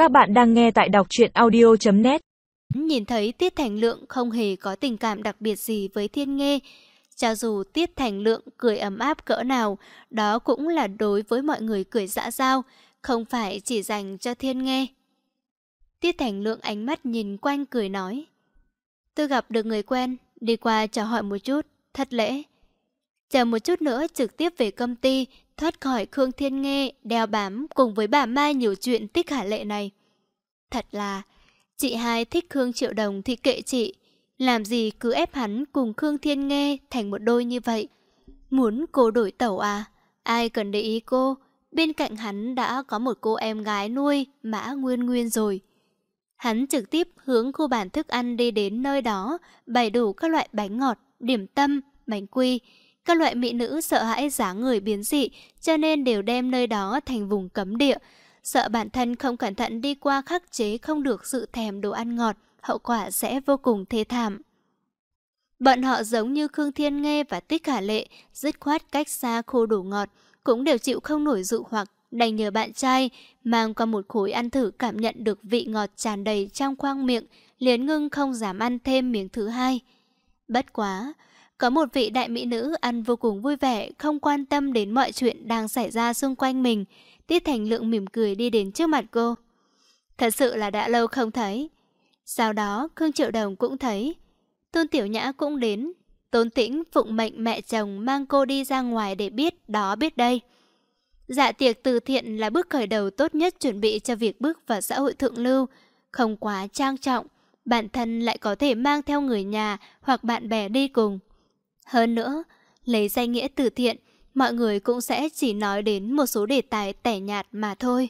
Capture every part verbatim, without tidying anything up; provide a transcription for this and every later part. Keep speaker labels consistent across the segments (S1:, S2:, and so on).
S1: Các bạn đang nghe tại đọc truyện audio chấm net.
S2: Nhìn thấy Tiết Thành Lượng không hề có tình cảm đặc biệt gì với Thiên Nghê. Cho dù Tiết Thành Lượng cười ấm áp cỡ nào, đó cũng là đối với mọi người cười xã giao, không phải chỉ dành cho Thiên Nghê. Tiết Thành Lượng ánh mắt nhìn quanh cười nói: tôi gặp được người quen, đi qua chào hỏi một chút, thất lễ. Chờ một chút nữa trực tiếp về công ty, thoát khỏi Khương Thiên Nghê đeo bám cùng với bà Mai nhiều chuyện Tích Hà Lệ này. Thật là, chị hai thích Khương Triệu Đồng thì kệ chị, làm gì cứ ép hắn cùng Khương Thiên Nghê thành một đôi như vậy. Muốn cô đổi tẩu à? Ai cần để ý cô, bên cạnh hắn đã có một cô em gái nuôi, Mã Nguyên Nguyên rồi. Hắn trực tiếp hướng khu bàn thức ăn đi đến nơi đó, bày đủ các loại bánh ngọt, điểm tâm, bánh quy. Các loại mỹ nữ sợ hãi dáng người biến dị, cho nên đều đem nơi đó thành vùng cấm địa. Sợ bản thân không cẩn thận đi qua khắc chế không được sự thèm đồ ăn ngọt, hậu quả sẽ vô cùng thê thảm. Bọn họ giống như Khương Thiên Nghê và Tích Hà Lệ, dứt khoát cách xa khu đồ ngọt, cũng đều chịu không nổi dụ hoặc, đành nhờ bạn trai mang qua một khối ăn thử cảm nhận được vị ngọt tràn đầy trong khoang miệng, liền ngưng không dám ăn thêm miếng thứ hai. Bất quá, có một vị đại mỹ nữ ăn vô cùng vui vẻ, không quan tâm đến mọi chuyện đang xảy ra xung quanh mình. Tiết Thành Lượng mỉm cười đi đến trước mặt cô. Thật sự là đã lâu không thấy. Sau đó Khương Triệu Đồng cũng thấy. Tôn Tiểu Nhã cũng đến. Tôn Tĩnh phụng mệnh mẹ chồng mang cô đi ra ngoài để biết đó biết đây. Dạ tiệc từ thiện là bước khởi đầu tốt nhất chuẩn bị cho việc bước vào xã hội thượng lưu. Không quá trang trọng, bản thân lại có thể mang theo người nhà hoặc bạn bè đi cùng. Hơn nữa, lấy danh nghĩa từ thiện, mọi người cũng sẽ chỉ nói đến một số đề tài tẻ nhạt mà thôi.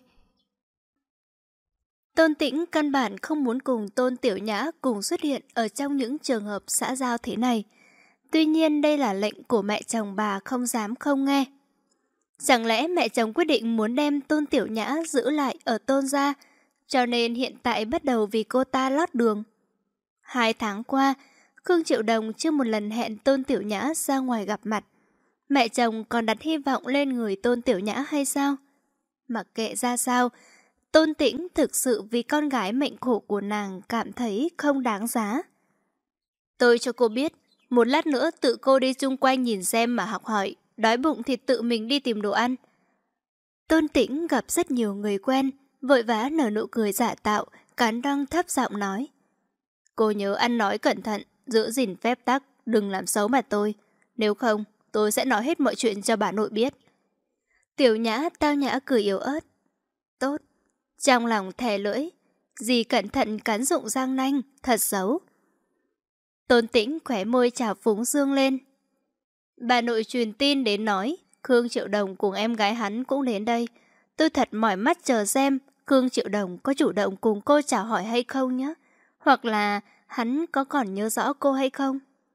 S2: Tôn Tĩnh căn bản không muốn cùng Tôn Tiểu Nhã cùng xuất hiện ở trong những trường hợp xã giao thế này. Tuy nhiên đây là lệnh của mẹ chồng bà không dám không nghe. Chẳng lẽ mẹ chồng quyết định muốn đem Tôn Tiểu Nhã giữ lại ở Tôn gia, cho nên hiện tại bắt đầu vì cô ta lót đường. Hai tháng qua, Khương Triệu Đồng chưa một lần hẹn Tôn Tiểu Nhã ra ngoài gặp mặt. Mẹ chồng còn đặt hy vọng lên người Tôn Tiểu Nhã hay sao? Mặc kệ ra sao, Tôn Tĩnh thực sự vì con gái mệnh khổ của nàng cảm thấy không đáng giá. Tôi cho cô biết, một lát nữa tự cô đi chung quanh nhìn xem mà học hỏi, đói bụng thì tự mình đi tìm đồ ăn. Tôn Tĩnh gặp rất nhiều người quen, vội vã nở nụ cười giả tạo, cắn răng thấp giọng nói. Cô nhớ ăn nói cẩn thận, giữ gìn phép tắc, đừng làm xấu mặt tôi. Nếu không, tôi sẽ nói hết mọi chuyện cho bà nội biết. Tiểu Nhã tao nhã cười yếu ớt. Tốt. Trong lòng thè lưỡi, dì cẩn thận cắn rụng răng nanh, thật xấu. Tôn Tĩnh khóe môi trào phúng dương lên. Bà nội truyền tin đến nói, Khương Triệu Đồng cùng em gái hắn cũng đến đây. Tôi thật mỏi mắt chờ xem Khương Triệu Đồng có chủ động cùng cô chào hỏi hay không nhé. Hoặc là hắn có còn nhớ rõ cô hay không?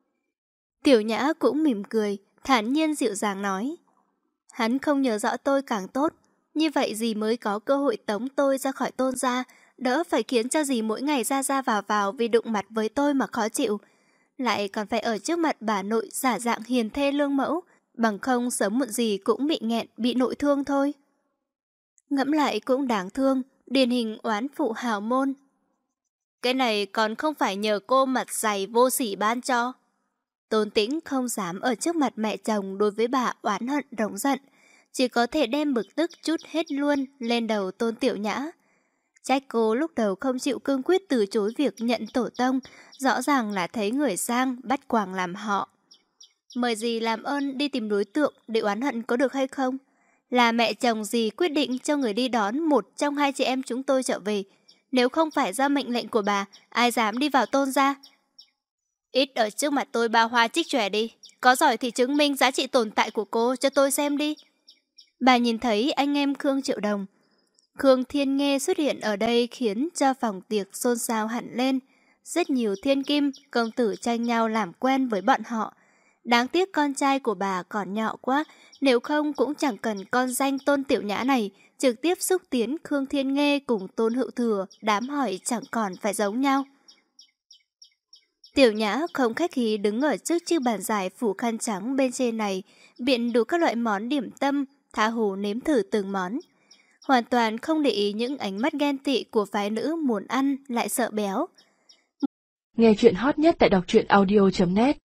S2: Tiểu Nhã cũng mỉm cười, thản nhiên dịu dàng nói. Hắn không nhớ rõ tôi càng tốt. Như vậy dì mới có cơ hội tống tôi ra khỏi Tôn gia, đỡ phải khiến cho dì mỗi ngày ra ra vào vào vì đụng mặt với tôi mà khó chịu. Lại còn phải ở trước mặt bà nội giả dạng hiền thê lương mẫu, bằng không sớm muộn gì cũng bị nghẹn, bị nội thương thôi. Ngẫm lại cũng đáng thương, điển hình oán phụ hào môn. Cái này còn không phải nhờ cô mặt dày vô sỉ ban cho. Tôn Tĩnh không dám ở trước mặt mẹ chồng đối với bà oán hận rống giận, chỉ có thể đem bực tức chút hết luôn lên đầu Tôn Tiểu Nhã. Trách cô lúc đầu không chịu cương quyết từ chối việc nhận tổ tông, rõ ràng là thấy người sang bắt quàng làm họ. Mời dì làm ơn đi tìm đối tượng để oán hận có được hay không? Là mẹ chồng dì quyết định cho người đi đón một trong hai chị em chúng tôi trở về. Nếu không phải do mệnh lệnh của bà, ai dám đi vào Tôn gia? Ít ở trước mặt tôi ba hoa trích chòe đi. Có giỏi thì chứng minh giá trị tồn tại của cô cho tôi xem đi. Bà nhìn thấy anh em Khương Triệu Đồng, Khương Thiên Nghê xuất hiện ở đây khiến cho phòng tiệc xôn xao hẳn lên. Rất nhiều thiên kim, công tử tranh nhau làm quen với bọn họ. Đáng tiếc con trai của bà còn nhỏ quá, nếu không cũng chẳng cần con danh Tôn Tiểu Nhã này, trực tiếp xúc tiến Khương Thiên Nghê cùng Tôn Hữu Thừa, đám hỏi chẳng còn phải giống nhau. Tiểu Nhã không khách khí đứng ở trước chiếc bàn dài phủ khăn trắng bên trên này, biện đủ các loại món điểm tâm, tha hồ nếm thử từng món. hoàn toàn không để ý những ánh mắt ghen tị của phái nữ muốn ăn lại sợ béo.
S1: Nghe chuyện hot nhất tại đọc truyện audio chấm net.